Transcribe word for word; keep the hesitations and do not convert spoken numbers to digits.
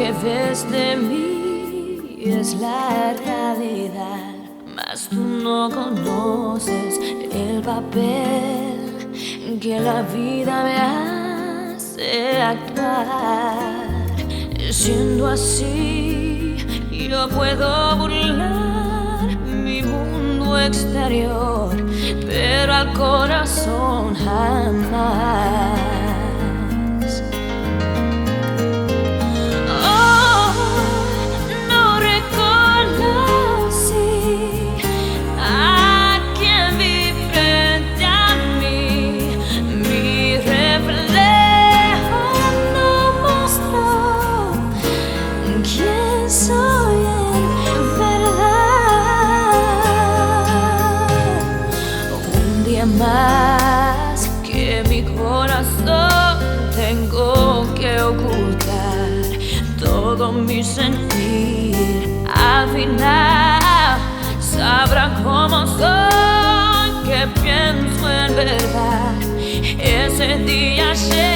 que ves de mí es la realidad, mas tú no conoces el papel que la vida me hace actuar. Siendo así, yo puedo burlar mi mundo exterior, pero al corazón jamás. Soy en verdad un día más que mi corazón tengo que ocultar todo mi sentir. Al final sabrán cómo soy, que pienso en verdad. Ese día llega.